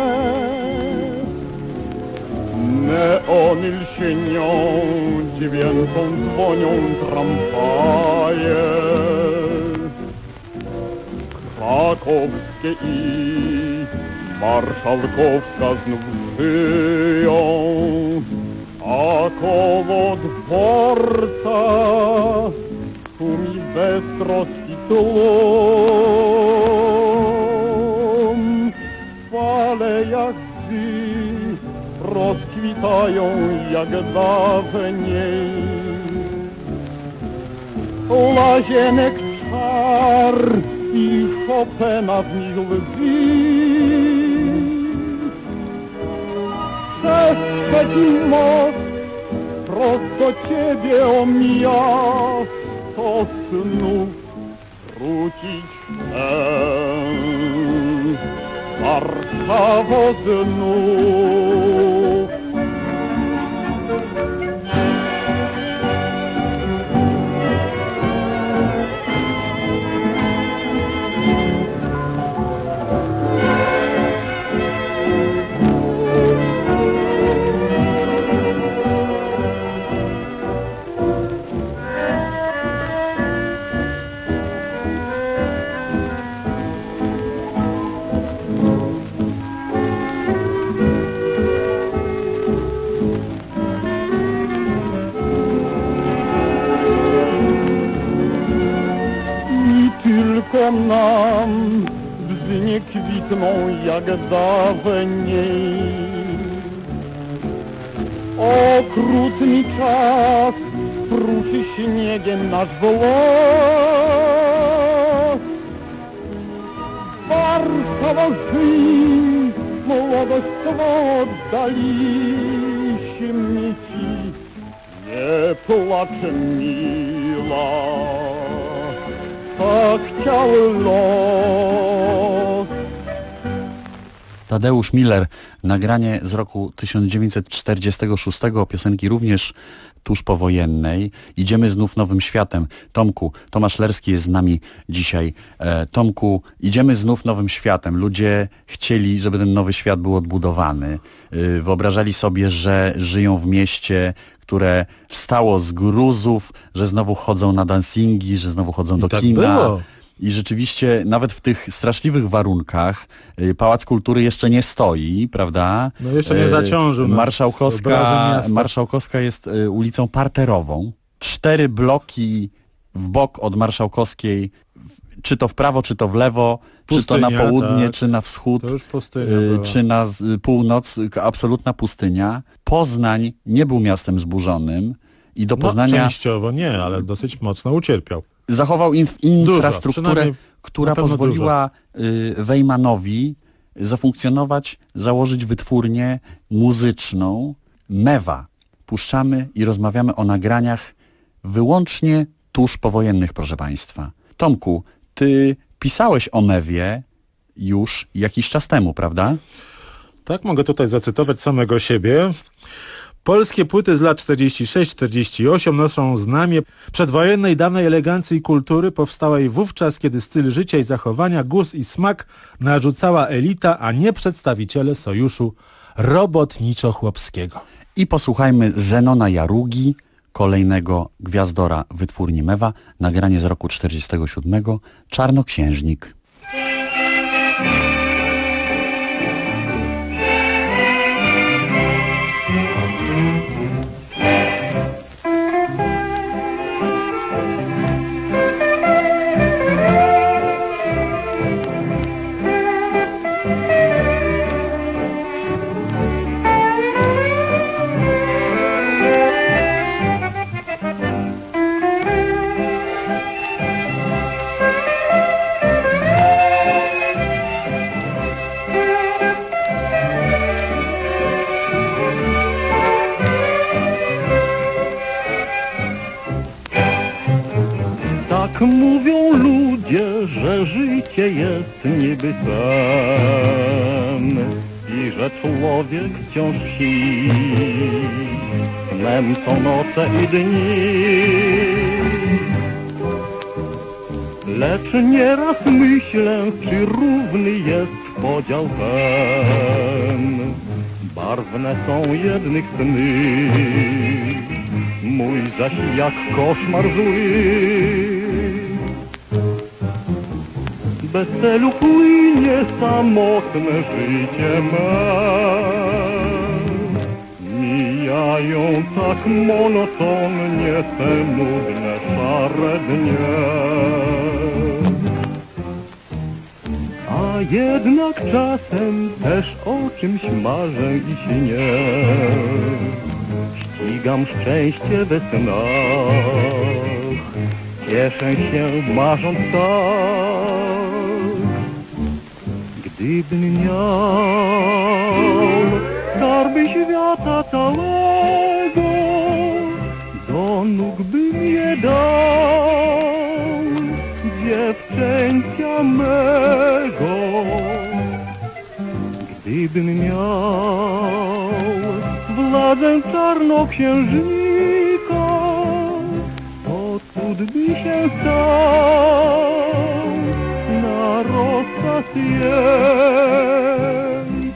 Neony lśnią, dźwięką dzwonią tramwaje. Krakowskie i marszałkowska znów żyją, a koło dworca szumi beztroski tłum. Fale jak dzi rozkwitają jak dawniej. Łazienek czar i Chopina w nich lwi. Przez Szczecin most prosto ciebie omija. To znów wrócić chcę, Warszawo znów. nie kwitną jak dawniej. Okrutny czas pruszy śniegiem nasz włos. Warszawa żyj, młodość swą oddaliśmy ci. Nie płacz, mila, tak chciał los. Tadeusz Miller, nagranie z roku 1946, piosenki również tuż powojennej. Idziemy znów nowym światem. Tomku, Tomasz Lerski jest z nami dzisiaj. Tomku, idziemy znów nowym światem. Ludzie chcieli, żeby ten nowy świat był odbudowany. Wyobrażali sobie, że żyją w mieście, które wstało z gruzów, że znowu chodzą na dancingi, że znowu chodzą do kina. Było. I rzeczywiście nawet w tych straszliwych warunkach Pałac Kultury jeszcze nie stoi, prawda? No jeszcze nie zaciążył. Marszałkowska jest ulicą parterową. 4 bloki w bok od Marszałkowskiej, czy to w prawo, czy to w lewo, pustynia, czy to na południe, tak, czy na wschód, czy na północ, absolutna pustynia. Poznań nie był miastem zburzonym i do Poznania... Częściowo nie, ale dosyć mocno ucierpiał. Zachował infrastrukturę, która pozwoliła Wejmanowi zafunkcjonować, założyć wytwórnię muzyczną Mewa. Puszczamy i rozmawiamy o nagraniach wyłącznie tuż powojennych, proszę Państwa. Tomku, ty pisałeś o Mewie już jakiś czas temu, prawda? Tak, mogę tutaj zacytować samego siebie. Polskie płyty z lat 46-48 noszą znamię przedwojennej dawnej elegancji i kultury powstałej wówczas, kiedy styl życia i zachowania, gust i smak narzucała elita, a nie przedstawiciele sojuszu robotniczo-chłopskiego. I posłuchajmy Zenona Jarugi, kolejnego gwiazdora wytwórni Mewa, nagranie z roku 47, Czarnoksiężnik. Tak mówią ludzie, że życie jest niby sen i że człowiek wciąż śni. Snem są noce i dni, lecz nieraz myślę, czy równy jest podział ten. Barwne są jednych sny, mój zaś jak koszmar zły. Bez celu płynie samotne życie me. Mijają tak monotonnie te nudne szare dnie. A jednak czasem też o czymś marzę i śnię. Ścigam szczęście we snach, cieszę się marząc tak. Gdybym miał skarby świata całego, do nóg bym je dał dziewczęcia mego. Gdybym miał władzę czarnoksiężnika, to cud by się stał na rozkaz jej.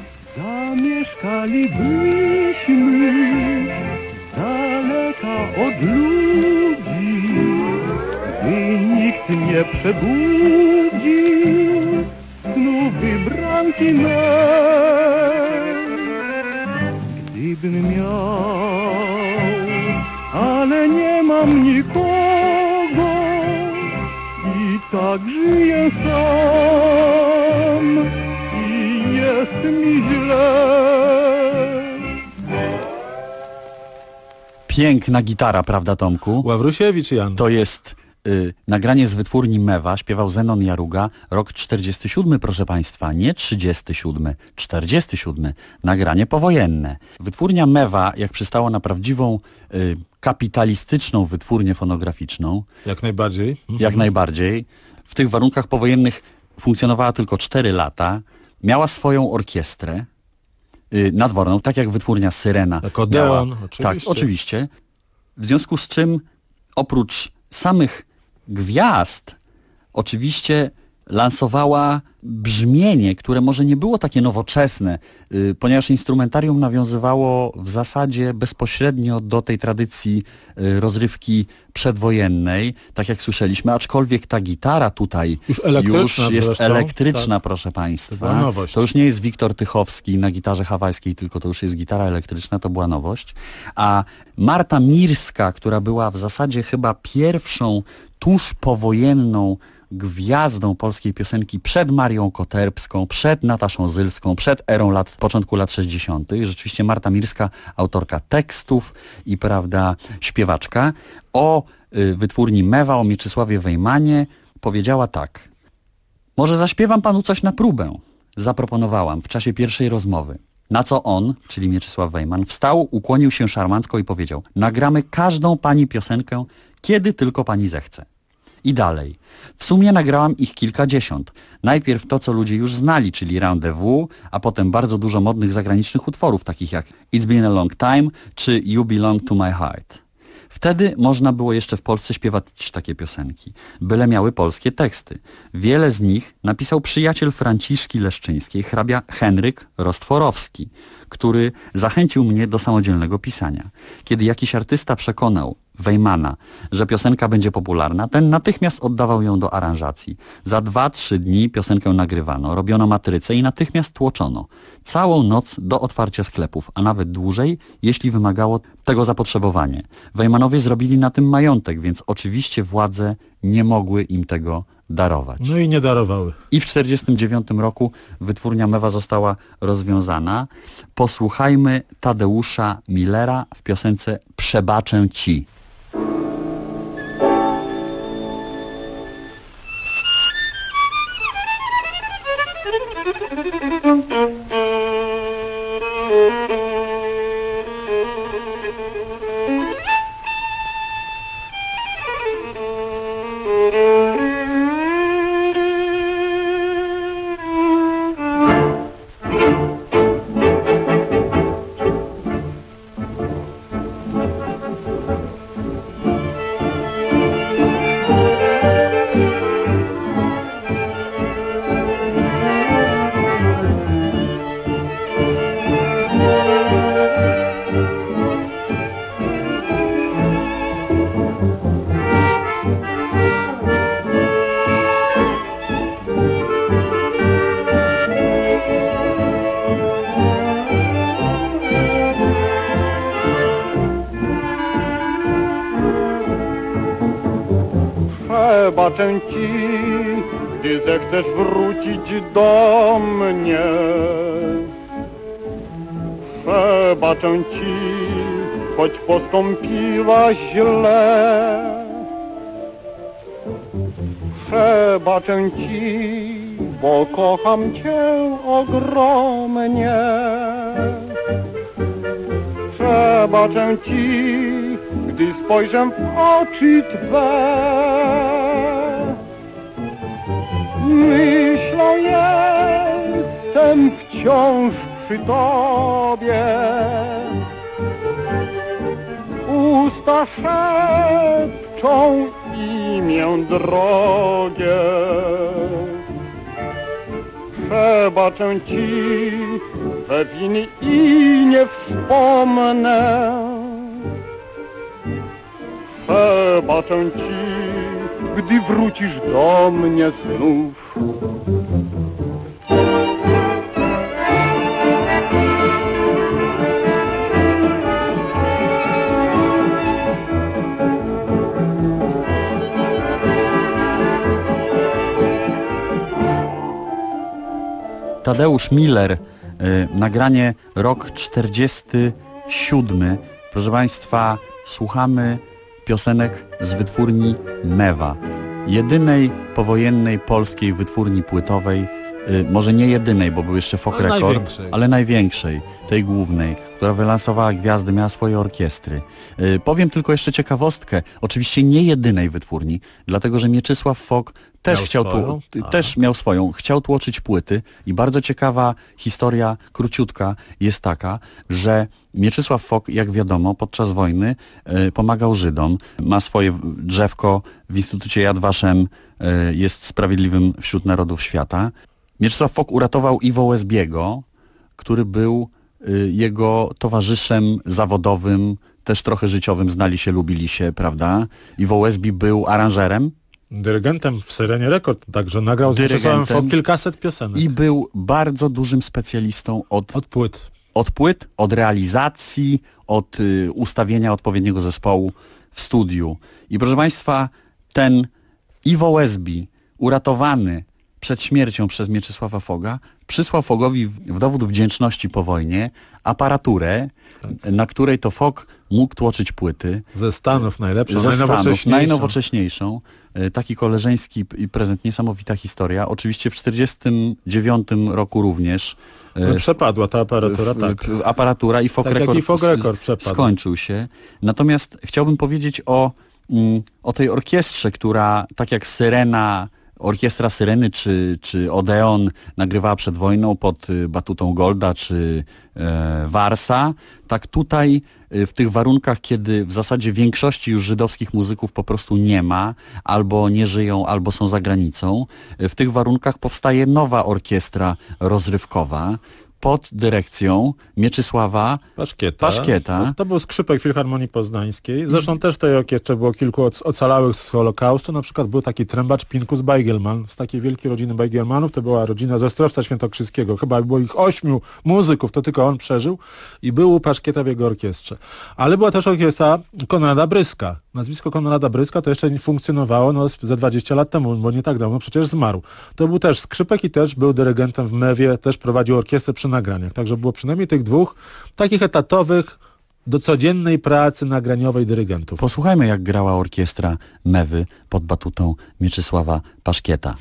Zamieszkalibyśmy daleka od ludzi, by nikt nie przebudził snu wybranki mej. Gdybym miał, ale nie mam nikogo i tak żyję sam. Piękna gitara, prawda, Tomku? Ławrusiewicz Jan. To jest nagranie z wytwórni Mewa, śpiewał Zenon Jaruga, rok 47, proszę Państwa, nie 37, 47, nagranie powojenne. Wytwórnia Mewa, jak przystało na prawdziwą kapitalistyczną wytwórnię fonograficzną. Jak najbardziej. Jak najbardziej. W tych warunkach powojennych funkcjonowała tylko 4 lata, miała swoją orkiestrę nadworną, tak jak wytwórnia Syrena. Jak Odeon, oczywiście. Tak, oczywiście. W związku z czym oprócz samych gwiazd oczywiście lansowała brzmienie, które może nie było takie nowoczesne, ponieważ instrumentarium nawiązywało w zasadzie bezpośrednio do tej tradycji rozrywki przedwojennej, tak jak słyszeliśmy, aczkolwiek ta gitara tutaj już jest zresztą elektryczna, tak. Proszę Państwa. To była nowość. To już nie jest Wiktor Tychowski na gitarze hawajskiej, tylko to już jest gitara elektryczna, to była nowość. A Marta Mirska, która była w zasadzie chyba pierwszą tuż powojenną gwiazdą polskiej piosenki przed Marią Koterbską, przed Nataszą Zylską, przed erą początku lat 60. Rzeczywiście Marta Mirska, autorka tekstów i, prawda, śpiewaczka, o wytwórni Mewa, o Mieczysławie Wejmanie powiedziała tak. Może zaśpiewam panu coś na próbę, zaproponowałam w czasie pierwszej rozmowy. Na co on, czyli Mieczysław Wejman, wstał, ukłonił się szarmancko i powiedział: nagramy każdą pani piosenkę, kiedy tylko pani zechce. I dalej. W sumie nagrałam ich kilkadziesiąt. Najpierw to, co ludzie już znali, czyli Rendezvous, a potem bardzo dużo modnych zagranicznych utworów, takich jak It's Been a Long Time czy You Belong to My Heart. Wtedy można było jeszcze w Polsce śpiewać takie piosenki, byle miały polskie teksty. Wiele z nich napisał przyjaciel Franciszki Leszczyńskiej, hrabia Henryk Rostworowski, który zachęcił mnie do samodzielnego pisania. Kiedy jakiś artysta przekonał Wejmana, że piosenka będzie popularna, ten natychmiast oddawał ją do aranżacji. Za 2-3 dni piosenkę nagrywano, robiono matrycę i natychmiast tłoczono. Całą noc do otwarcia sklepów, a nawet dłużej, jeśli wymagało tego zapotrzebowanie. Wejmanowie zrobili na tym majątek, więc oczywiście władze nie mogły im tego darować. No i nie darowały. I w 1949 roku wytwórnia Mewa została rozwiązana. Posłuchajmy Tadeusza Millera w piosence Przebaczę ci. Przebaczę ci, gdy zechcesz wrócić do mnie. Przebaczę ci, choć postąpiłaś źle. Przebaczę ci, bo kocham cię ogromnie. Przebaczę ci, gdy spojrzę w oczy Twe. Myślą jestem wciąż przy Tobie. Usta szepczą imię drogie. Przebaczę Ci we winy i nie wspomnę. Przebaczę Ci, gdy wrócisz do mnie znów. Tadeusz Miller, nagranie rok 47. Proszę Państwa, słuchamy piosenek z wytwórni Mewa, jedynej powojennej polskiej wytwórni płytowej, może nie jedynej, bo był jeszcze Folk Record, ale największej, tej głównej, która wylansowała gwiazdy, miała swoje orkiestry. Powiem tylko jeszcze ciekawostkę, oczywiście nie jedynej wytwórni, dlatego że Mieczysław Fok też miał swoją, chciał tłoczyć płyty i bardzo ciekawa historia, króciutka, jest taka, że Mieczysław Fok, jak wiadomo, podczas wojny pomagał Żydom, ma swoje drzewko w Instytucie Yad Vashem, jest sprawiedliwym wśród narodów świata. Mieczysław Fok uratował Iwo Wesbiego, który był jego towarzyszem zawodowym, też trochę życiowym, znali się, lubili się, prawda? Iwo Wesbi był aranżerem. Dyrygentem w Syrenie Rekord, także nagrał z Mieczysławem Fok kilkaset piosenek. I był bardzo dużym specjalistą od płyt. Od płyt, od realizacji, od ustawienia odpowiedniego zespołu w studiu. I proszę Państwa, ten Iwo Wesbi, uratowany przed śmiercią przez Mieczysława Foga, przysłał Fogowi w dowód wdzięczności po wojnie aparaturę, na której to Fog mógł tłoczyć płyty. Ze Stanów najlepszą, najnowocześniejszą. Taki koleżeński prezent, niesamowita historia. Oczywiście w 1949 roku również. Przepadła ta aparatura, tak. Aparatura i Folk Record skończył się. Natomiast chciałbym powiedzieć o tej orkiestrze, która tak jak Syrena, Orkiestra Syreny czy Odeon nagrywała przed wojną pod batutą Golda czy Warsa, tak tutaj w tych warunkach, kiedy w zasadzie większości już żydowskich muzyków po prostu nie ma, albo nie żyją, albo są za granicą, w tych warunkach powstaje nowa orkiestra rozrywkowa pod dyrekcją Mieczysława Paszkieta. To był skrzypek Filharmonii Poznańskiej. Zresztą też w tej orkiestrze było kilku ocalałych z Holokaustu. Na przykład był taki trębacz Pinkus Beigelman z takiej wielkiej rodziny Beigelmanów. To była rodzina ze Ostrowca Świętokrzyskiego. Chyba było ich 8 muzyków, to tylko on przeżył i był u Paszkieta w jego orkiestrze. Ale była też orkiestra Konrada Bryska. Nazwisko Konrada Bryska to jeszcze nie funkcjonowało ze 20 lat temu, bo nie tak dawno przecież zmarł. To był też skrzypek i też był dyrygentem w Mewie, też prowadził orkiestrę przy nagraniach. Także było przynajmniej tych dwóch takich etatowych do codziennej pracy nagraniowej dyrygentów. Posłuchajmy, jak grała orkiestra Mewy pod batutą Mieczysława Paszkieta.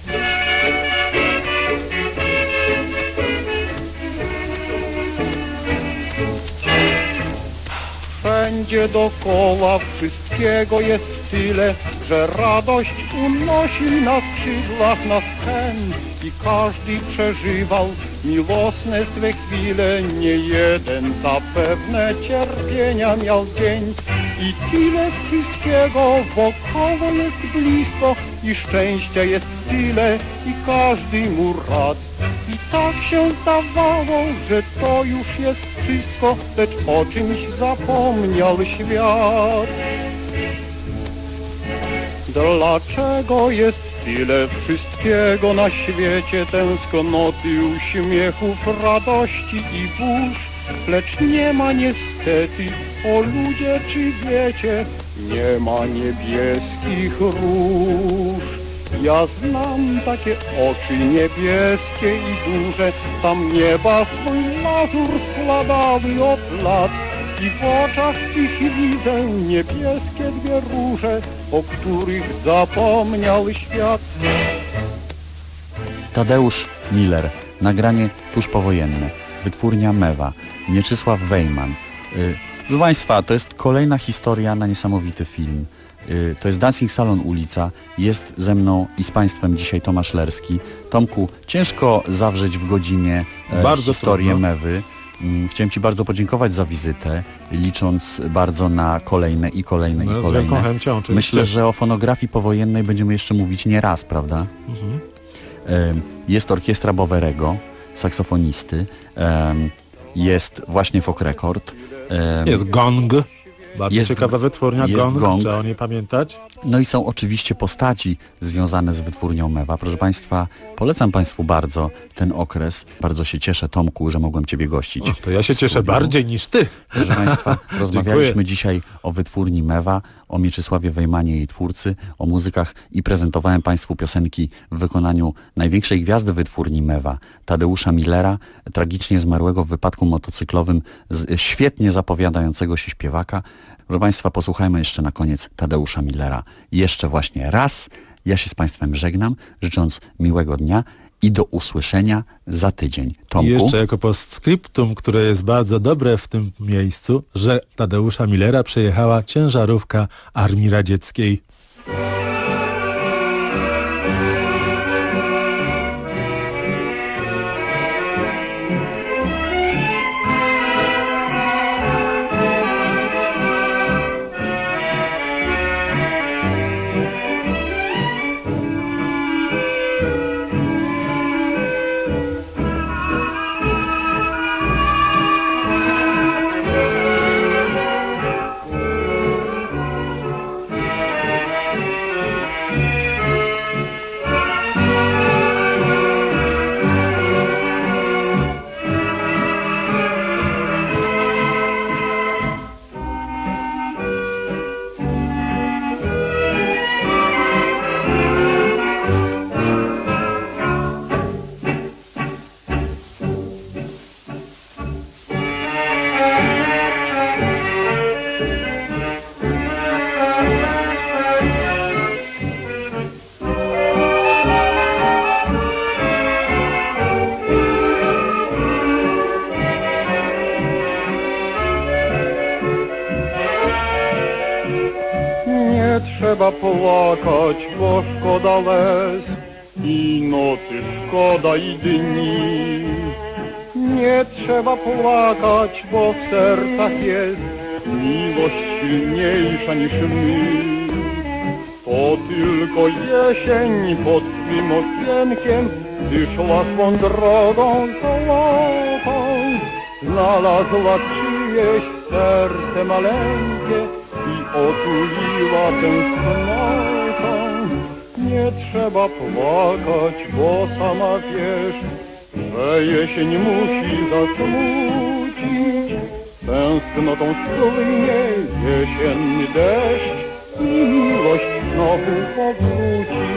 Wszędzie dokoła wszystkiego jest tyle, że radość unosi na skrzydłach nas hen i każdy przeżywał miłosne swe chwile, nie jeden zapewne cierpienia miał dzień i tyle wszystkiego wokoło jest blisko i szczęścia jest tyle i każdy mu rad. I tak się zdawało, że to już jest wszystko, lecz o czymś zapomniał świat. Dlaczego jest tyle wszystkiego na świecie, tęsknoty, uśmiechów, radości i burz, lecz nie ma niestety, o ludzie, czy wiecie, nie ma niebieskich róż. Ja znam takie oczy niebieskie i duże, tam nieba swój lazur składały od lat i w oczach tych widzę niebieskie dwie róże, o których zapomniał świat. Tadeusz Miller, nagranie tuż powojenne, wytwórnia Mewa, Mieczysław Wejman. Proszę Państwa, to jest kolejna historia na niesamowity film. To jest Dancing Salon Ulica. Jest ze mną i z Państwem dzisiaj Tomasz Lerski. Tomku, ciężko zawrzeć w godzinie historię trudno. Mewy. Chciałem Ci bardzo podziękować za wizytę, licząc bardzo na kolejne i kolejne. Z wielką chęcią, oczywiście. Myślę, że o fonografii powojennej będziemy jeszcze mówić nie raz, prawda? Mhm. Jest orkiestra Bowerego, saksofonisty. Jest właśnie Folk Record. Jest Gong. Bardzo ciekawa wytwórnia, Gong. Trzeba o niej pamiętać. No i są oczywiście postaci związane z wytwórnią Mewa. Proszę Państwa, polecam Państwu bardzo ten okres. Bardzo się cieszę, Tomku, że mogłem Ciebie gościć. To ja się cieszę bardziej niż Ty. Proszę Państwa, rozmawialiśmy dzisiaj o wytwórni Mewa, o Mieczysławie Wejmanie, jej twórcy, o muzykach i prezentowałem Państwu piosenki w wykonaniu największej gwiazdy wytwórni Mewa, Tadeusza Millera, tragicznie zmarłego w wypadku motocyklowym, świetnie zapowiadającego się śpiewaka. Proszę Państwa, posłuchajmy jeszcze na koniec Tadeusza Millera. Jeszcze właśnie raz. Ja się z Państwem żegnam, życząc miłego dnia i do usłyszenia za tydzień. Tomku? I jeszcze jako postscriptum, które jest bardzo dobre w tym miejscu, że Tadeusza Millera przejechała ciężarówka Armii Radzieckiej. Trzeba płakać, bo szkoda łez i nocy szkoda i dni. Nie trzeba płakać, bo w sercach jest miłość silniejsza niż my. To tylko jesień pod twym okienkiem, gdy szła swą drogą złotą, znalazła czyjeś serce maleńkie i otuliła tęsknotą. Nie trzeba płakać, bo sama wiesz, że jesień musi zasmucić. Tęsknotą spłynie jesienny deszcz i miłość znowu powróci.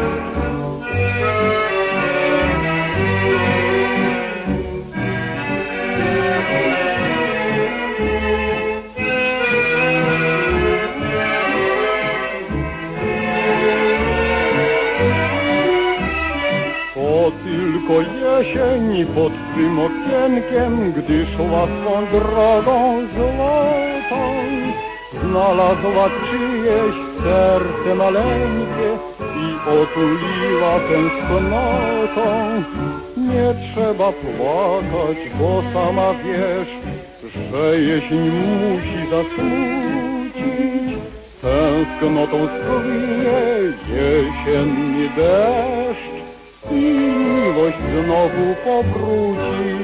To tylko jesień pod twym okienkiem, gdy szła swą drogą złotą, znalazła czyjeś serce maleńkie i otuliła tęsknotą. Nie trzeba płakać, bo sama wiesz, że jesień musi zasmucić. Tęsknotą spłynie jesienny deszcz i miłość znowu powróci.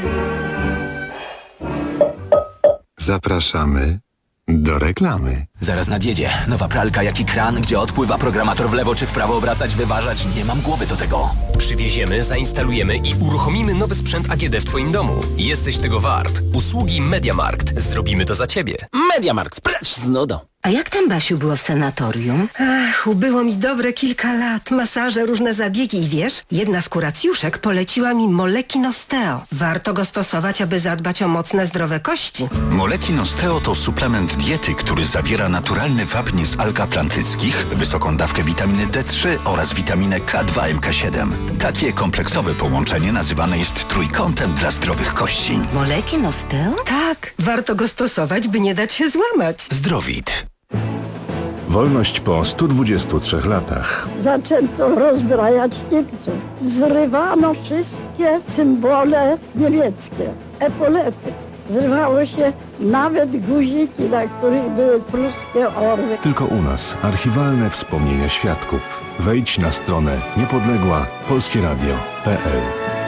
Zapraszamy do reklamy. Zaraz nadjedzie. Nowa pralka jak i kran, gdzie odpływa programator w lewo czy w prawo obracać, wyważać. Nie mam głowy do tego. Przywieziemy, zainstalujemy i uruchomimy nowy sprzęt AGD w Twoim domu. Jesteś tego wart. Usługi MediaMarkt. Zrobimy to za Ciebie. MediaMarkt, precz z nudą. A jak tam, Basiu, było w sanatorium? Ach, ubyło mi dobre kilka lat. Masaże, różne zabiegi i wiesz, jedna z kuracjuszek poleciła mi Molekin Osteo. Warto go stosować, aby zadbać o mocne, zdrowe kości. Molekin Osteo to suplement diety, który zawiera naturalny wapń z alg atlantyckich, wysoką dawkę witaminy D3 oraz witaminę K2 MK7. Takie kompleksowe połączenie nazywane jest trójkątem dla zdrowych kości. Molekin Osteo? Tak, warto go stosować, by nie dać się złamać. Zdrowit. Wolność po 123 latach. Zaczęto rozbrajać Niemców. Zrywano wszystkie symbole niemieckie, epolety. Zrywało się nawet guziki, na których były pruskie orły. Tylko u nas archiwalne wspomnienia świadków. Wejdź na stronę niepodległa.polskieradio.pl.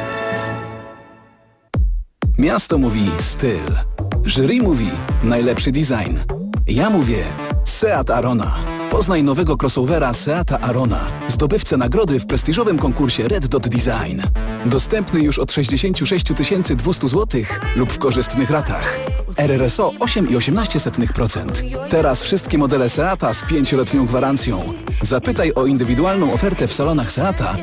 Miasto mówi styl. Jury mówi najlepszy design. Ja mówię Seat Arona. Poznaj nowego crossovera Seata Arona, zdobywcę nagrody w prestiżowym konkursie Red Dot Design. Dostępny już od 66 200 zł lub w korzystnych ratach. RRSO 8,18%. Teraz wszystkie modele Seata z 5-letnią gwarancją. Zapytaj o indywidualną ofertę w salonach Seata